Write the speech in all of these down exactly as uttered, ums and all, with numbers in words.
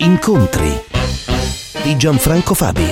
Incontri di Gianfranco Fabi.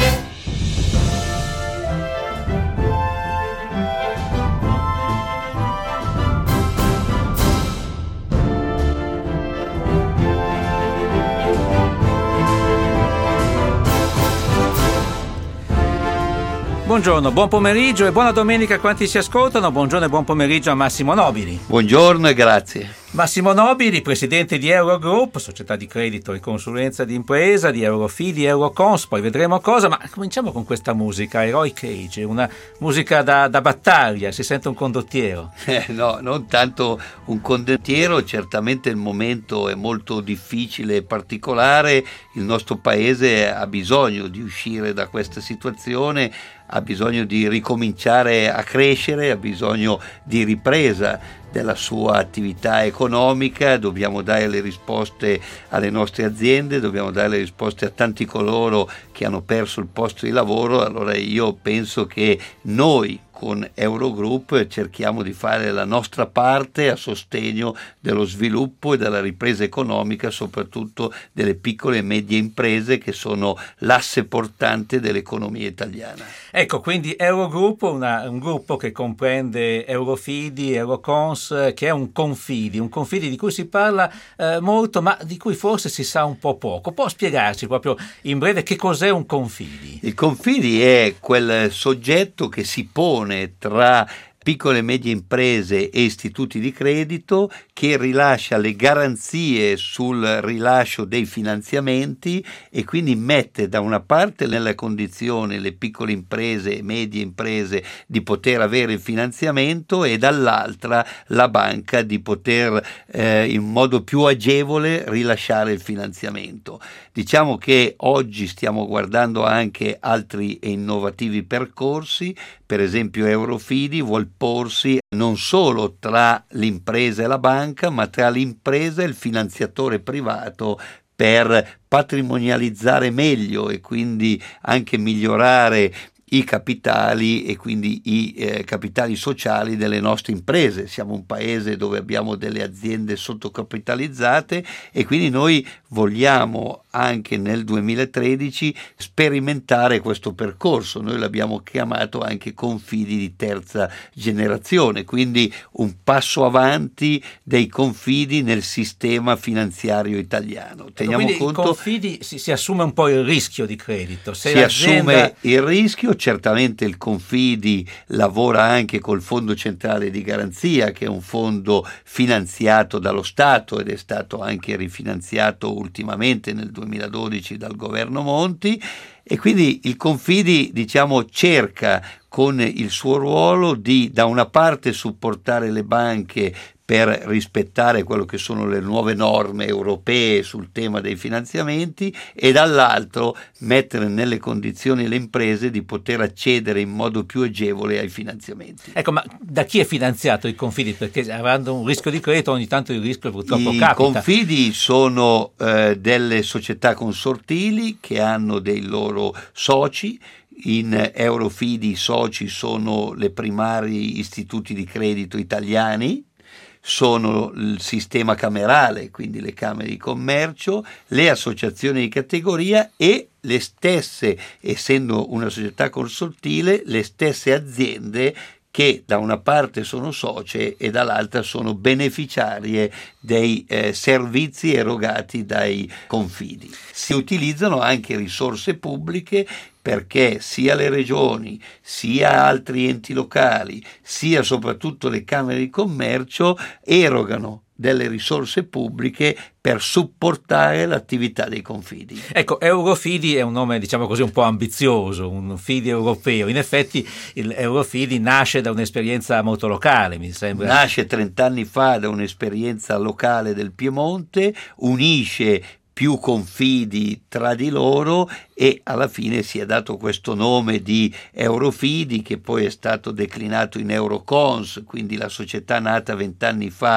Buongiorno, buon pomeriggio e buona domenica a quanti si ascoltano. Buongiorno e buon pomeriggio a Massimo Nobili. Buongiorno e grazie. Massimo Nobili, presidente di Eurogroup, società di credito e consulenza di impresa, di Eurofidi, Eurocons, poi vedremo cosa, ma cominciamo con questa musica, Heroic Age, una musica da, da battaglia, si sente un condottiero. Eh, no, non tanto un condottiero, certamente il momento è molto difficile e particolare, il nostro paese ha bisogno di uscire da questa situazione, ha bisogno di ricominciare a crescere, ha bisogno di ripresa della sua attività economica, dobbiamo dare le risposte alle nostre aziende, dobbiamo dare le risposte a tanti coloro che hanno perso il posto di lavoro. Allora io penso che noi con Eurogroup cerchiamo di fare la nostra parte a sostegno dello sviluppo e della ripresa economica, soprattutto delle piccole e medie imprese che sono l'asse portante dell'economia italiana. Ecco, quindi Eurogroup, una, un gruppo che comprende Eurofidi, Eurocons, che è un confidi, un confidi di cui si parla eh, molto, ma di cui forse si sa un po' poco. Può spiegarci proprio in breve che cos'è un confidi? Il confidi è quel soggetto che si pone tra piccole e medie imprese e istituti di credito, che rilascia le garanzie sul rilascio dei finanziamenti e quindi mette da una parte nella condizione le piccole imprese e medie imprese di poter avere il finanziamento e dall'altra la banca di poter eh, in modo più agevole rilasciare il finanziamento. Diciamo che oggi stiamo guardando anche altri e innovativi percorsi, per esempio Eurofidi vuol porsi non solo tra l'impresa e la banca, ma tra l'impresa e il finanziatore privato per patrimonializzare meglio e quindi anche migliorare i capitali e quindi i eh, capitali sociali delle nostre imprese. Siamo un paese dove abbiamo delle aziende sottocapitalizzate e quindi noi vogliamo anche nel duemilatredici sperimentare questo percorso. Noi l'abbiamo chiamato anche confidi di terza generazione, quindi un passo avanti dei confidi nel sistema finanziario italiano. Teniamo quindi conto, i confidi si, si assume un po' il rischio di credito. Se si l'azienda... assume il rischio. Certamente il Confidi lavora anche col Fondo Centrale di Garanzia, che è un fondo finanziato dallo Stato ed è stato anche rifinanziato ultimamente nel duemiladodici dal governo Monti, e quindi il Confidi, diciamo, cerca con il suo ruolo di da una parte supportare le banche per rispettare quello che sono le nuove norme europee sul tema dei finanziamenti e dall'altro mettere nelle condizioni le imprese di poter accedere in modo più agevole ai finanziamenti. Ecco, ma da chi è finanziato i confidi? Perché avendo un rischio di credito ogni tanto il rischio purtroppo I capita. I confidi sono eh, delle società consortili che hanno dei loro soci. In Eurofidi i soci sono le primari istituti di credito italiani, sono il sistema camerale, quindi le camere di commercio, le associazioni di categoria e le stesse, essendo una società consortile, le stesse aziende che da una parte sono socie e dall'altra sono beneficiarie dei eh, servizi erogati dai confidi. Si utilizzano anche risorse pubbliche perché sia le regioni, sia altri enti locali, sia soprattutto le camere di commercio erogano delle risorse pubbliche per supportare l'attività dei confidi. Ecco, Eurofidi è un nome, diciamo così, un po' ambizioso, un fidi europeo. In effetti il Eurofidi nasce da un'esperienza molto locale, mi sembra. Nasce trent'anni fa da un'esperienza locale del Piemonte, unisce più confidi tra di loro e alla fine si è dato questo nome di Eurofidi, che poi è stato declinato in Eurocons, quindi la società nata vent'anni fa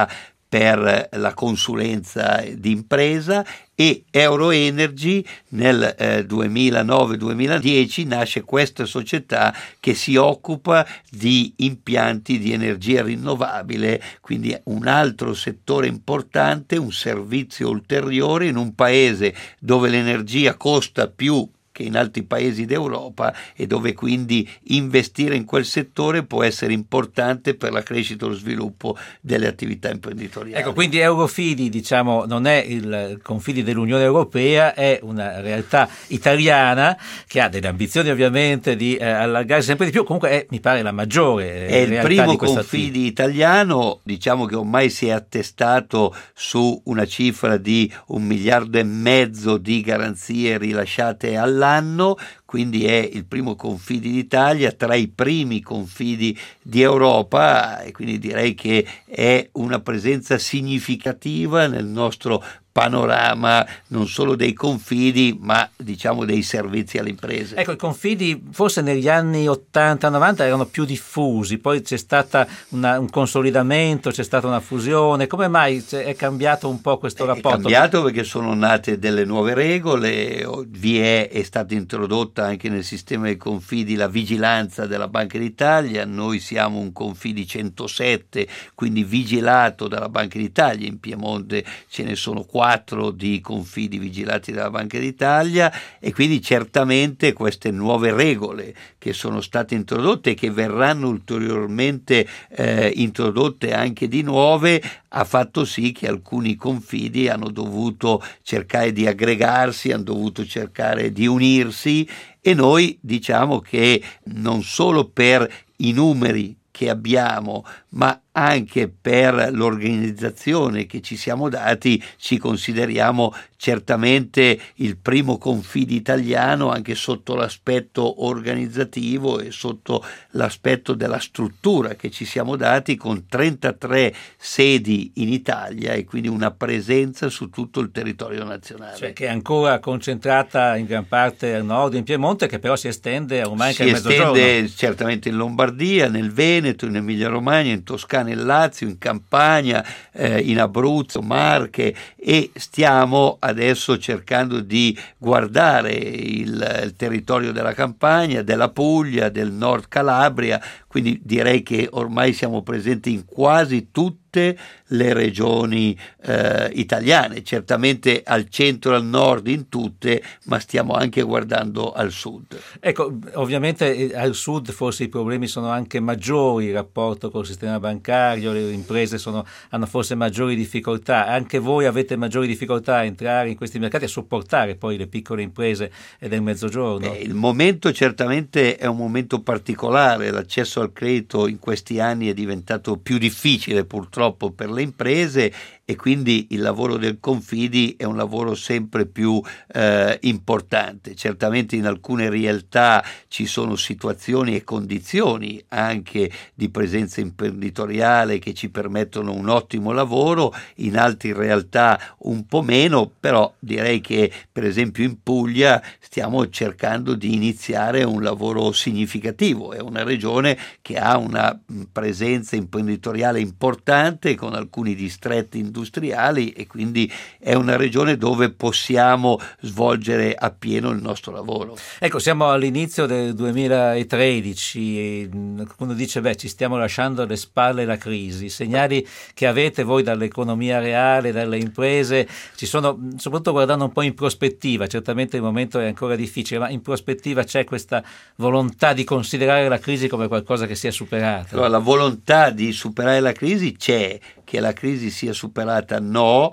per la consulenza di impresa, e Euroenergy nel eh, duemilanove duemiladieci nasce questa società che si occupa di impianti di energia rinnovabile, quindi un altro settore importante, un servizio ulteriore in un paese dove l'energia costa più che in altri paesi d'Europa e dove quindi investire in quel settore può essere importante per la crescita e lo sviluppo delle attività imprenditoriali. Ecco, quindi Eurofidi, diciamo, non è il Confidi dell'Unione Europea, è una realtà italiana che ha delle ambizioni ovviamente di eh, allargare sempre di più, comunque è, mi pare, la maggiore è il realtà primo di questa Confidi attività. italiano, diciamo che ormai si è attestato su una cifra di un miliardo e mezzo di garanzie rilasciate all'anno. Anno, quindi è il primo Confidi d'Italia, tra i primi Confidi di Europa, e quindi direi che è una presenza significativa nel nostro panorama non solo dei confidi ma diciamo dei servizi alle imprese. Ecco, i confidi forse negli anni ottanta novanta erano più diffusi, poi c'è stato un consolidamento, c'è stata una fusione. Come mai è cambiato un po' questo rapporto? È cambiato perché sono nate delle nuove regole, vi è, è stata introdotta anche nel sistema dei confidi la vigilanza della Banca d'Italia. Noi siamo un Confidi centosette, quindi vigilato dalla Banca d'Italia. In Piemonte ce ne sono quattro di confidi vigilati dalla Banca d'Italia, e quindi certamente queste nuove regole che sono state introdotte e che verranno ulteriormente eh, introdotte anche di nuove ha fatto sì che alcuni confidi hanno dovuto cercare di aggregarsi, hanno dovuto cercare di unirsi, e noi diciamo che non solo per i numeri che abbiamo ma anche per l'organizzazione che ci siamo dati ci consideriamo certamente il primo Confidi italiano anche sotto l'aspetto organizzativo e sotto l'aspetto della struttura che ci siamo dati, con trentatré sedi in Italia e quindi una presenza su tutto il territorio nazionale. Cioè che è ancora concentrata in gran parte al nord, in Piemonte, che però si estende ormai anche al Mezzogiorno. Si estende certamente in Lombardia, nel Veneto, in Emilia Romagna, in Toscana, in Lazio, in Campania, eh, in Abruzzo, Marche, e stiamo adesso cercando di guardare il, il territorio della Campania, della Puglia, del Nord Calabria, quindi direi che ormai siamo presenti in quasi tutte le regioni eh, italiane, certamente al centro e al nord in tutte, ma stiamo anche guardando al sud. Ecco, ovviamente al sud forse i problemi sono anche maggiori, il rapporto col sistema bancario, le imprese sono, hanno forse maggiori difficoltà, anche voi avete maggiori difficoltà a entrare in questi mercati, a sopportare poi le piccole imprese del Mezzogiorno? Beh, il momento certamente è un momento particolare, l'accesso al credito in questi anni è diventato più difficile purtroppo per le imprese, e quindi il lavoro del Confidi è un lavoro sempre più eh, importante. Certamente in alcune realtà ci sono situazioni e condizioni anche di presenza imprenditoriale che ci permettono un ottimo lavoro, in altre realtà un po' meno, però direi che per esempio in Puglia stiamo cercando di iniziare un lavoro significativo. È una regione che ha una presenza imprenditoriale importante con alcuni distretti industriali, e quindi è una regione dove possiamo svolgere appieno il nostro lavoro. Ecco, siamo all'inizio del duemilatredici e quando dice beh ci stiamo lasciando alle spalle la crisi, i segnali che avete voi dall'economia reale, dalle imprese, ci sono, soprattutto guardando un po' in prospettiva, certamente il momento è ancora difficile, ma in prospettiva c'è questa volontà di considerare la crisi come qualcosa che sia superato? Allora, la volontà di superare la crisi c'è, che la crisi sia superata no.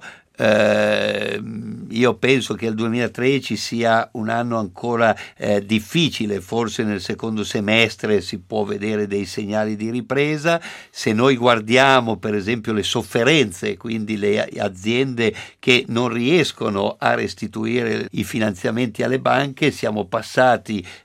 Eh, io penso che il duemilatredici sia un anno ancora eh, difficile, forse nel secondo semestre si può vedere dei segnali di ripresa. Se noi guardiamo per esempio le sofferenze, quindi le aziende che non riescono a restituire i finanziamenti alle banche, siamo passati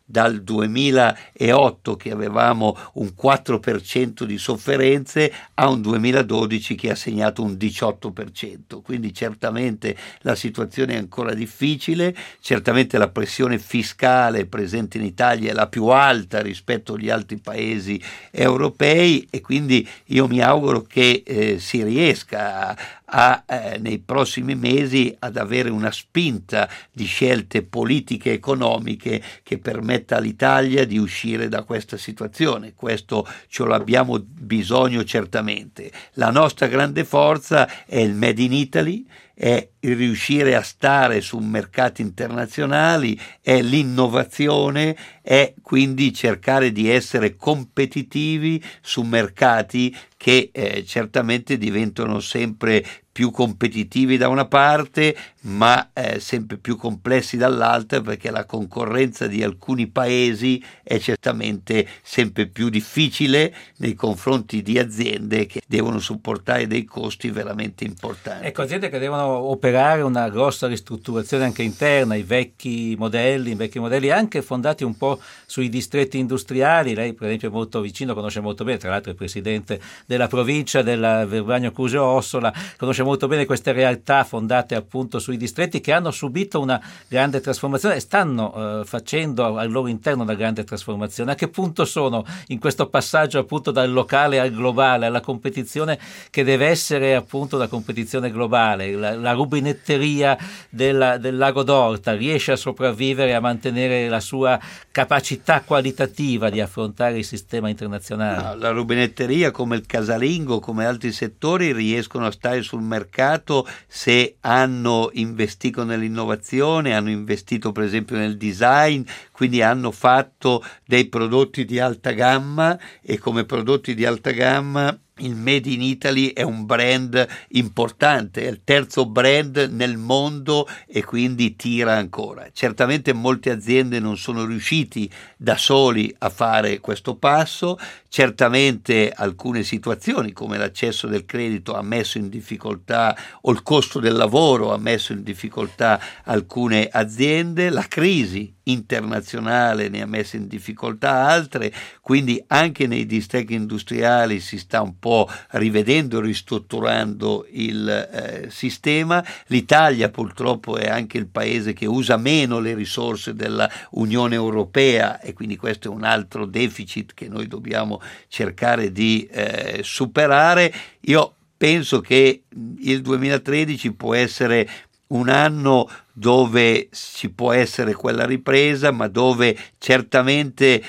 dal duemilaotto che avevamo un quattro per cento di sofferenze a un duemiladodici che ha segnato un diciotto per cento, quindi certamente la situazione è ancora difficile, certamente la pressione fiscale presente in Italia è la più alta rispetto agli altri paesi europei e quindi io mi auguro che eh, si riesca a, a eh, nei prossimi mesi ad avere una spinta di scelte politiche e economiche che permetta all'Italia di uscire da questa situazione. Questo ce l'abbiamo bisogno certamente. La nostra grande forza è il Made in Italy, è il riuscire a stare su mercati internazionali, è l'innovazione, è quindi cercare di essere competitivi su mercati che eh, certamente diventano sempre più competitivi da una parte, ma eh, sempre più complessi dall'altra, perché la concorrenza di alcuni paesi è certamente sempre più difficile nei confronti di aziende che devono supportare dei costi veramente importanti. Ecco, aziende che devono operare una grossa ristrutturazione anche interna, i vecchi modelli, i vecchi modelli anche fondati un po' sui distretti industriali. Lei per esempio è molto vicino, conosce molto bene, tra l'altro è presidente della provincia della Verbagno Cusio Ossola, conosce molto bene queste realtà fondate appunto sui distretti che hanno subito una grande trasformazione e stanno eh, facendo al loro interno una grande trasformazione. A che punto sono in questo passaggio appunto dal locale al globale, alla competizione che deve essere appunto una competizione globale? La, la rubinetteria della, del Lago d'Orta riesce a sopravvivere, a mantenere la sua capacità qualitativa di affrontare il sistema internazionale? No, la rubinetteria come il casalingo, come altri settori riescono a stare sul mercato se hanno investito nell'innovazione, hanno investito per esempio nel design, quindi hanno fatto dei prodotti di alta gamma e come prodotti di alta gamma il Made in Italy è un brand importante, è il terzo brand nel mondo e quindi tira ancora. Certamente molte aziende non sono riusciti da soli a fare questo passo, certamente alcune situazioni come l'accesso del credito ha messo in difficoltà o il costo del lavoro ha messo in difficoltà alcune aziende, la crisi internazionale ne ha messe in difficoltà altre, quindi anche nei distretti industriali si sta un po' rivedendo, ristrutturando il eh, sistema. L'Italia purtroppo è anche il paese che usa meno le risorse della Unione Europea e quindi questo è un altro deficit che noi dobbiamo cercare di eh, superare. Io penso che il duemilatredici può essere un anno dove ci può essere quella ripresa, ma dove certamente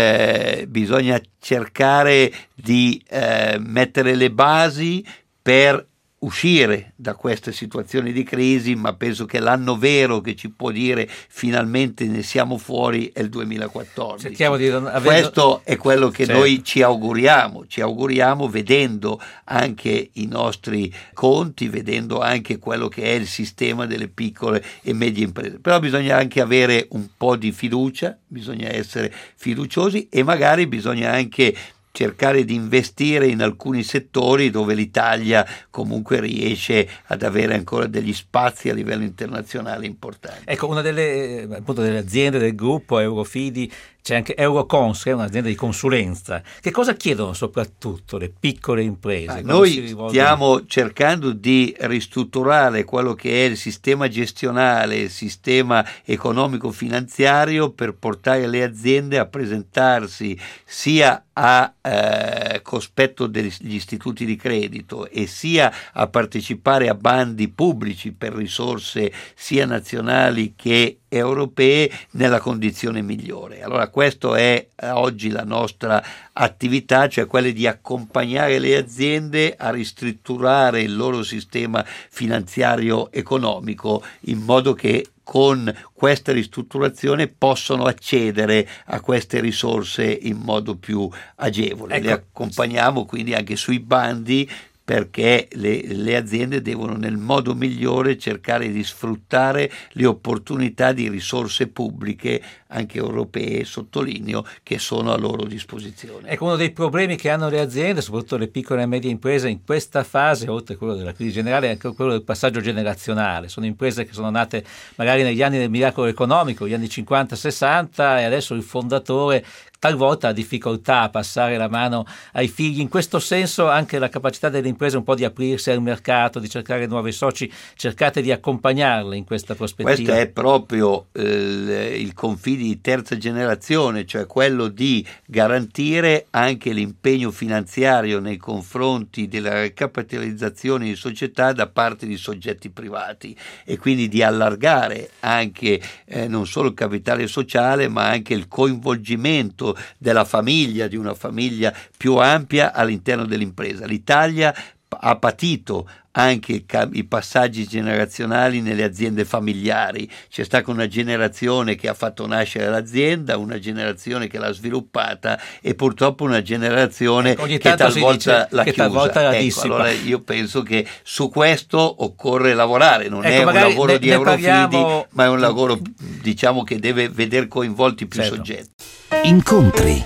eh, bisogna cercare di eh, mettere le basi per uscire da queste situazioni di crisi, ma penso che l'anno vero che ci può dire finalmente ne siamo fuori è il duemilaquattordici. Cerchiamo di non, avendo... Questo è quello che certo. noi ci auguriamo, ci auguriamo vedendo anche i nostri conti, vedendo anche quello che è il sistema delle piccole e medie imprese. Però bisogna anche avere un po' di fiducia, bisogna essere fiduciosi e magari bisogna anche cercare di investire in alcuni settori dove l'Italia comunque riesce ad avere ancora degli spazi a livello internazionale importanti. Ecco, una delle, appunto, delle aziende del gruppo Eurofidi, c'è anche Eurocons, che è un'azienda di consulenza. Che cosa chiedono soprattutto le piccole imprese? Ah, noi stiamo cercando di ristrutturare quello che è il sistema gestionale, il sistema economico-finanziario per portare le aziende a presentarsi sia a eh, cospetto degli istituti di credito e sia a partecipare a bandi pubblici per risorse sia nazionali che europee nella condizione migliore. Allora questo è oggi la nostra attività, cioè quella di accompagnare le aziende a ristrutturare il loro sistema finanziario economico in modo che con questa ristrutturazione possono accedere a queste risorse in modo più agevole. Ecco. Le accompagniamo quindi anche sui bandi perché le, le aziende devono nel modo migliore cercare di sfruttare le opportunità di risorse pubbliche, anche europee, sottolineo, che sono a loro disposizione. Ecco, uno dei problemi che hanno le aziende, soprattutto le piccole e medie imprese in questa fase, oltre a quello della crisi generale, è anche quello del passaggio generazionale. Sono imprese che sono nate magari negli anni del miracolo economico, gli anni cinquanta sessanta, e adesso il fondatore talvolta ha difficoltà a passare la mano ai figli. In questo senso anche la capacità delle imprese un po' di aprirsi al mercato, di cercare nuovi soci, cercate di accompagnarle in questa prospettiva. Questo è proprio eh, il Confidi di terza generazione, cioè quello di garantire anche l'impegno finanziario nei confronti della ricapitalizzazione di società da parte di soggetti privati, e quindi di allargare anche eh, non solo il capitale sociale, ma anche il coinvolgimento della famiglia, di una famiglia più ampia all'interno dell'impresa. L'Italia ha patito anche i passaggi generazionali nelle aziende familiari. C'è stata una generazione che ha fatto nascere l'azienda, una generazione che l'ha sviluppata, e purtroppo una generazione ecco, che talvolta l'ha che chiusa. Talvolta la ecco, allora io penso che su questo occorre lavorare. Non ecco, è un lavoro ne, di ne Eurofidi, parliamo... ma è un lavoro, diciamo, che deve veder coinvolti più certo. soggetti. Incontri.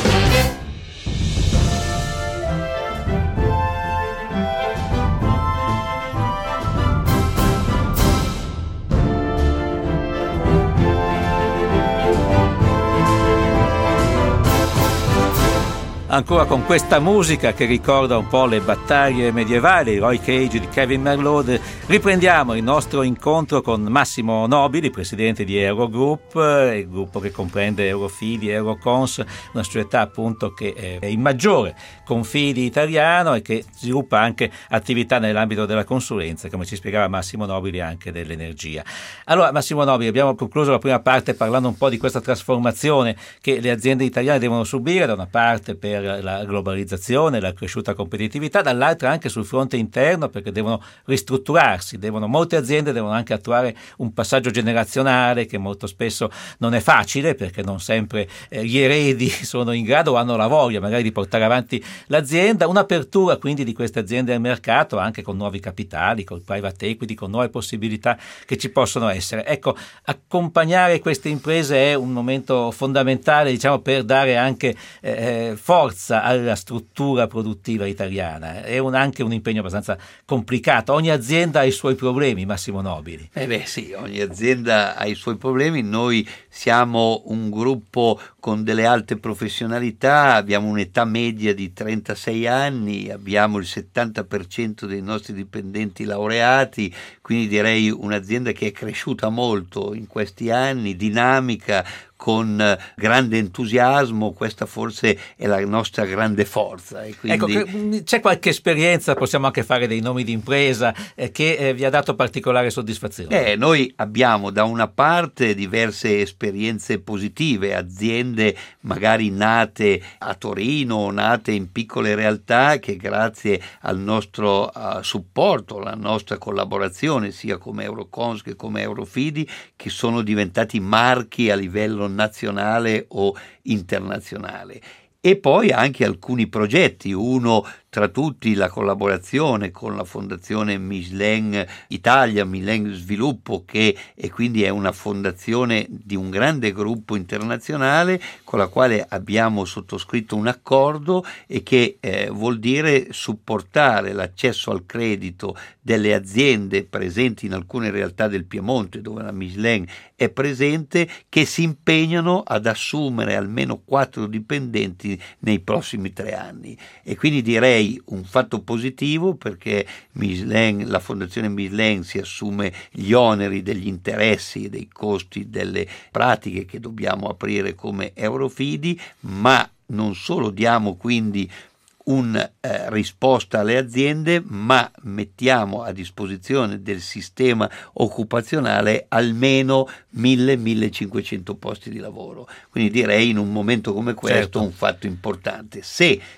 Ancora con questa musica che ricorda un po' le battaglie medievali, Heroic Age di Kevin Merlode, riprendiamo il nostro incontro con Massimo Nobili, presidente di Eurogroup, il gruppo che comprende Eurofidi e Eurocons, una società appunto che è il maggiore confidi italiano e che sviluppa anche attività nell'ambito della consulenza, come ci spiegava Massimo Nobili, anche dell'energia. Allora Massimo Nobili, abbiamo concluso la prima parte parlando un po' di questa trasformazione che le aziende italiane devono subire, da una parte per la globalizzazione, la cresciuta competitività, dall'altra anche sul fronte interno, perché devono ristrutturarsi, devono, molte aziende devono anche attuare un passaggio generazionale che molto spesso non è facile, perché non sempre eh, gli eredi sono in grado o hanno la voglia magari di portare avanti l'azienda. Un'apertura quindi di queste aziende al mercato, anche con nuovi capitali, con private equity, con nuove possibilità che ci possono essere. Ecco, accompagnare queste imprese è un momento fondamentale, diciamo, per dare anche eh, forza alla struttura produttiva italiana. È un, anche un impegno abbastanza complicato. Ogni azienda ha i suoi problemi, Massimo Nobili. Eh beh sì, ogni azienda ha i suoi problemi. Noi siamo un gruppo con delle alte professionalità, abbiamo un'età media di trentasei anni, abbiamo il settanta per cento dei nostri dipendenti laureati, quindi direi un'azienda che è cresciuta molto in questi anni, dinamica, con grande entusiasmo. Questa forse è la nostra grande forza. E quindi... Ecco, c'è qualche esperienza, possiamo anche fare dei nomi di impresa, eh, che eh, vi ha dato particolare soddisfazione? Eh, noi abbiamo da una parte diverse esperienze positive, aziende magari nate a Torino, nate in piccole realtà, che grazie al nostro uh, supporto, alla nostra collaborazione, sia come Eurocons che come Eurofidi, che sono diventati marchi a livello nazionale o internazionale. E poi anche alcuni progetti, uno tra tutti la collaborazione con la Fondazione Michelin Italia, Michelin Sviluppo, che e quindi è una fondazione di un grande gruppo internazionale con la quale abbiamo sottoscritto un accordo, e che eh, vuol dire supportare l'accesso al credito delle aziende presenti in alcune realtà del Piemonte, dove la Michelin è presente, che si impegnano ad assumere almeno quattro dipendenti nei prossimi tre anni. E quindi direi un fatto positivo, perché Michelin, la Fondazione Michelin, si assume gli oneri degli interessi e dei costi delle pratiche che dobbiamo aprire come Eurofidi, ma non solo diamo quindi una eh, risposta alle aziende, ma mettiamo a disposizione del sistema occupazionale almeno mille millecinquecento posti di lavoro. Quindi direi in un momento come questo certo. un fatto importante. Se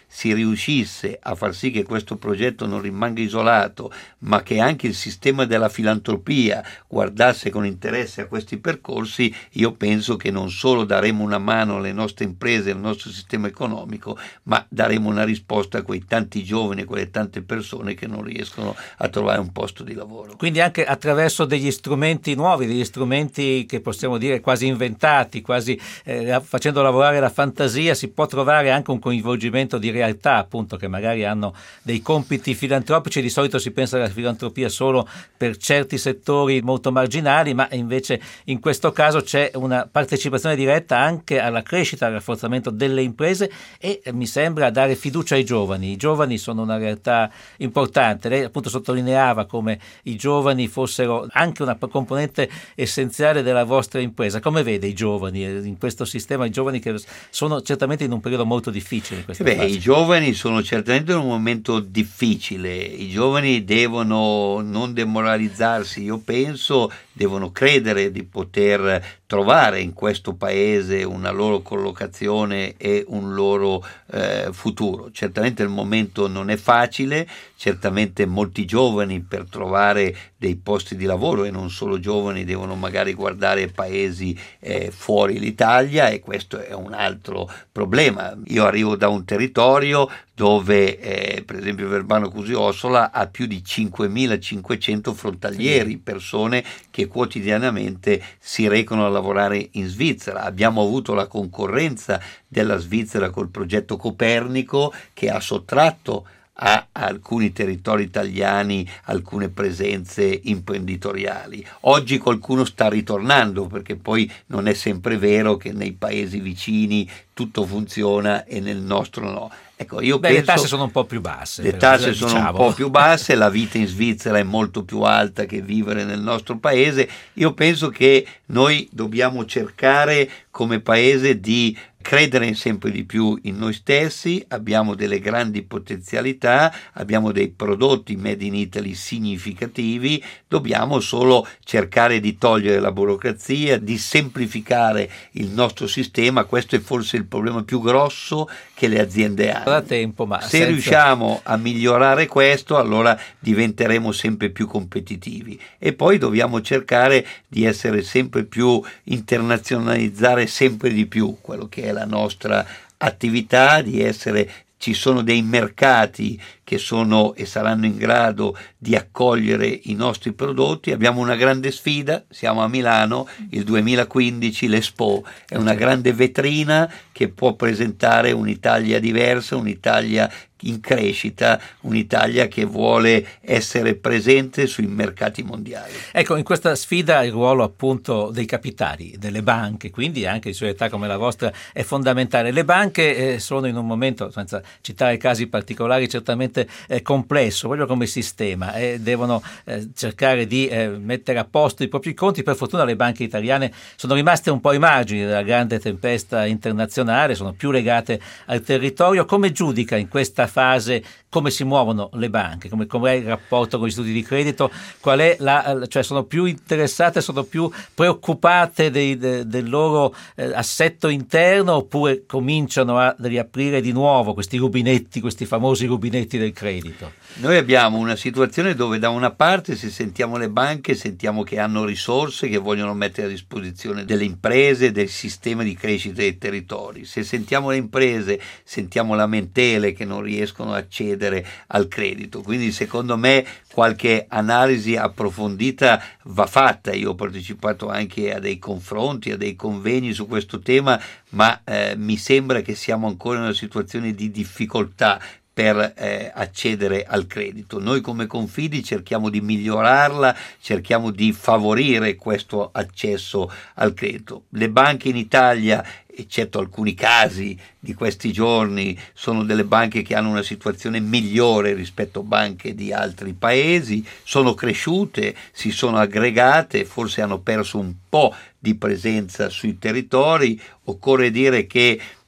si riuscisse a far sì che questo progetto non rimanga isolato, ma che anche il sistema della filantropia guardasse con interesse a questi percorsi, io penso che non solo daremo una mano alle nostre imprese, al nostro sistema economico, ma daremo una risposta a quei tanti giovani, a quelle tante persone che non riescono a trovare un posto di lavoro. Quindi anche attraverso degli strumenti nuovi, degli strumenti che possiamo dire quasi inventati, quasi eh, facendo lavorare la fantasia, si può trovare anche un coinvolgimento di realtà, appunto, che magari hanno dei compiti filantropici. Di solito si pensa alla filantropia solo per certi settori molto marginali, ma invece in questo caso c'è una partecipazione diretta anche alla crescita, al rafforzamento delle imprese e eh, mi sembra dare fiducia ai giovani. I giovani sono una realtà importante. Lei appunto sottolineava come i giovani fossero anche una componente essenziale della vostra impresa. Come vede i giovani in questo sistema, i giovani che sono certamente in un periodo molto difficile in questa Beh, fase? I giovani sono certamente in un momento difficile, i giovani devono non demoralizzarsi, io penso devono credere di poter trovare in questo paese una loro collocazione e un loro eh, futuro. Certamente il momento non è facile, certamente molti giovani per trovare dei posti di lavoro, e non solo giovani, devono magari guardare paesi eh, fuori l'Italia, e questo è un altro problema. Io arrivo da un territorio dove eh, per esempio Verbano Cusio-Ossola ha più di cinquemilacinquecento frontalieri, persone che quotidianamente si recano a lavorare in Svizzera. Abbiamo avuto la concorrenza della Svizzera col progetto Copernico, che ha sottratto a alcuni territori italiani alcune presenze imprenditoriali. Oggi qualcuno sta ritornando, perché poi non è sempre vero che nei paesi vicini tutto funziona e nel nostro no. Ecco, io Beh, penso, le tasse sono un po' più basse. Le però, tasse diciamo. sono un po' più basse, la vita in Svizzera è molto più alta che vivere nel nostro paese. Io penso che noi dobbiamo cercare come paese di credere sempre di più in noi stessi, abbiamo delle grandi potenzialità, abbiamo dei prodotti made in Italy significativi, dobbiamo solo cercare di togliere la burocrazia, di semplificare il nostro sistema. Questo è forse il problema più grosso che le aziende hanno. Da tempo, ma se senza... riusciamo a migliorare questo, allora diventeremo sempre più competitivi, e poi dobbiamo cercare di essere sempre più internazionalizzare sempre di più quello che è la nostra attività, di essere ci sono dei mercati che sono e saranno in grado di accogliere i nostri prodotti. Abbiamo una grande sfida, siamo a Milano, il duemilaquindici, l'Expo è una grande vetrina che può presentare un'Italia diversa, un'Italia in crescita, un'Italia che vuole essere presente sui mercati mondiali. Ecco, in questa sfida il ruolo appunto dei capitali, delle banche, quindi anche di società come la vostra, è fondamentale. Le banche eh, sono in un momento, senza citare casi particolari, certamente eh, complesso, proprio come sistema, e eh, devono eh, cercare di eh, mettere a posto i propri conti. Per fortuna le banche italiane sono rimaste un po' ai margini della grande tempesta internazionale, sono più legate al territorio. Come giudica in questa fase come si muovono le banche, come, come è il rapporto con gli istituti di credito, qual è la, cioè sono più interessate, sono più preoccupate dei, de, del loro eh, assetto interno, oppure cominciano a riaprire di nuovo questi rubinetti, questi famosi rubinetti del credito? Noi abbiamo una situazione dove da una parte, se sentiamo le banche, sentiamo che hanno risorse che vogliono mettere a disposizione delle imprese, del sistema di crescita dei territori. Se sentiamo le imprese, sentiamo lamentele che non riescono a accedere al credito. Quindi secondo me qualche analisi approfondita va fatta. Io ho partecipato anche a dei confronti, a dei convegni su questo tema, ma eh, mi sembra che siamo ancora in una situazione di difficoltà per eh, accedere al credito. Noi come Confidi cerchiamo di migliorarla, cerchiamo di favorire questo accesso al credito. Le banche in Italia, eccetto alcuni casi di questi giorni, sono delle banche che hanno una situazione migliore rispetto a banche di altri paesi, sono cresciute, si sono aggregate, forse hanno perso un po' di presenza sui territori. Occorre dire che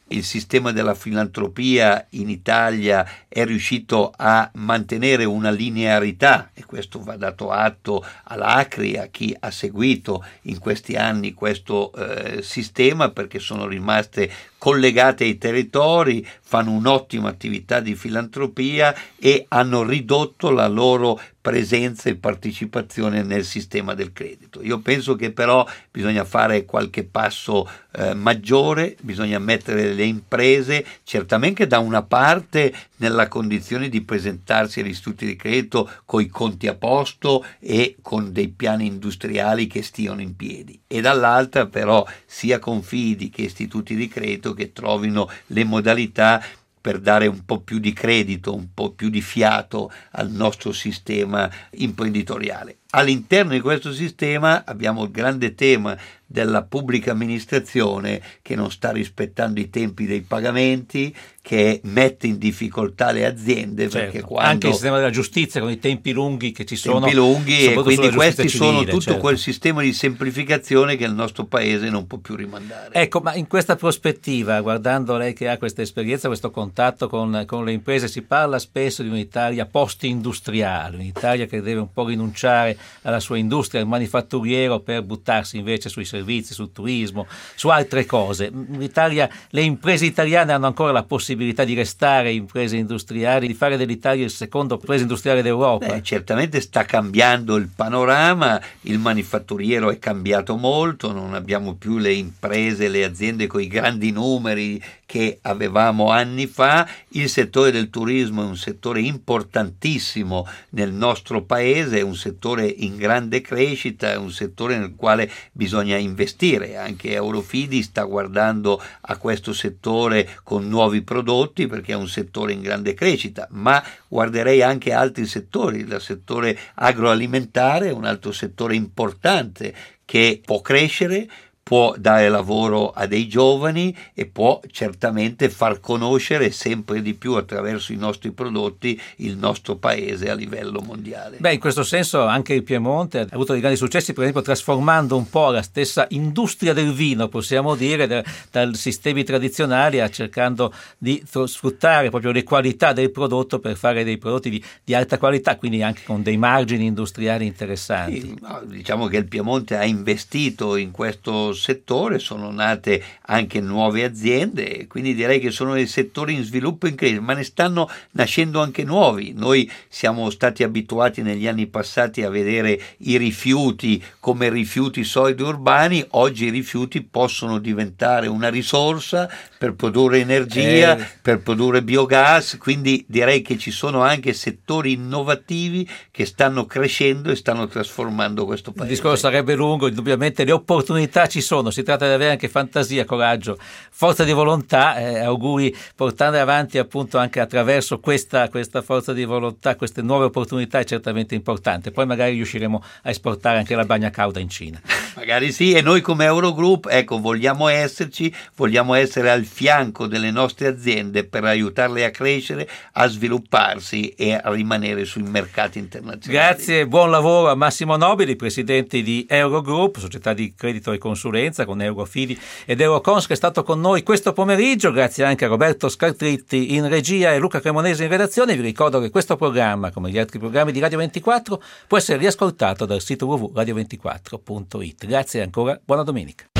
il sistema della filantropia in Italia è riuscito a mantenere una linearità, e questo va dato atto all'Acri, a chi ha seguito in questi anni questo eh, sistema, perché sono rimaste collegate ai territori, fanno un'ottima attività di filantropia e hanno ridotto la loro presenza e partecipazione nel sistema del credito. Io penso che però bisogna fare qualche passo eh, maggiore, bisogna mettere le imprese certamente da una parte nella condizione di presentarsi agli istituti di credito coi conti a posto e con dei piani industriali che stiano in piedi, e dall'altra però sia Confidi che istituti di credito che trovino le modalità per dare un po' più di credito, un po' più di fiato al nostro sistema imprenditoriale. All'interno di questo sistema abbiamo il grande tema della pubblica amministrazione che non sta rispettando i tempi dei pagamenti, che mette in difficoltà le aziende, certo, perché quando anche il sistema della giustizia con i tempi lunghi che ci sono, tempi lunghi, e quindi questi civile, sono tutto certo. quel sistema di semplificazione che il nostro paese non può più rimandare. Ecco, ma in questa prospettiva, guardando lei che ha questa esperienza, questo contatto con, con le imprese, si parla spesso di un'Italia post-industriale, un'Italia che deve un po' rinunciare alla sua industria, al manifatturiero, per buttarsi invece sui servizi, sul turismo, su altre cose. L'Italia, le imprese italiane hanno ancora la possibilità di restare imprese industriali, di fare dell'Italia il secondo paese industriale d'Europa? Beh, certamente sta cambiando il panorama, il manifatturiero è cambiato molto, non abbiamo più le imprese, le aziende con i grandi numeri che avevamo anni fa. Il settore del turismo è un settore importantissimo nel nostro paese, è un settore in grande crescita, è un settore nel quale bisogna investire. Anche Eurofidi sta guardando a questo settore con nuovi prodotti perché è un settore in grande crescita, ma guarderei anche altri settori. Il settore agroalimentare è un altro settore importante che può crescere, può dare lavoro a dei giovani e può certamente far conoscere sempre di più attraverso i nostri prodotti il nostro paese a livello mondiale. Beh, in questo senso anche il Piemonte ha avuto dei grandi successi, per esempio trasformando un po' la stessa industria del vino, possiamo dire, da, dai sistemi tradizionali, a cercando di sfruttare proprio le qualità del prodotto per fare dei prodotti di, di alta qualità, quindi anche con dei margini industriali interessanti. Sì, no, diciamo che il Piemonte ha investito in questo settore, sono nate anche nuove aziende, quindi direi che sono dei settori in sviluppo in crescita, ma ne stanno nascendo anche nuovi. Noi siamo stati abituati negli anni passati a vedere i rifiuti come rifiuti solidi urbani, oggi i rifiuti possono diventare una risorsa per produrre energia, eh. per produrre biogas, quindi direi che ci sono anche settori innovativi che stanno crescendo e stanno trasformando questo paese. Il discorso sarebbe lungo, indubbiamente le opportunità ci sono, si tratta di avere anche fantasia, coraggio, forza di volontà, eh, auguri, portare avanti appunto anche attraverso questa, questa forza di volontà, queste nuove opportunità è certamente importante, poi magari riusciremo a esportare anche la bagna cauda in Cina. Magari sì, e noi come Eurogroup, ecco, vogliamo esserci, vogliamo essere al fianco delle nostre aziende per aiutarle a crescere, a svilupparsi e a rimanere sui mercati internazionali. Grazie, buon lavoro a Massimo Nobili, presidente di Eurogroup, società di credito e consulenza con Eurofidi ed Eurocons, che è stato con noi questo pomeriggio. Grazie anche a Roberto Scartritti in regia e Luca Cremonese in redazione. Vi ricordo che questo programma, come gli altri programmi di Radio ventiquattro, può essere riascoltato dal sito w w w punto radio ventiquattro punto it. Grazie ancora, buona domenica.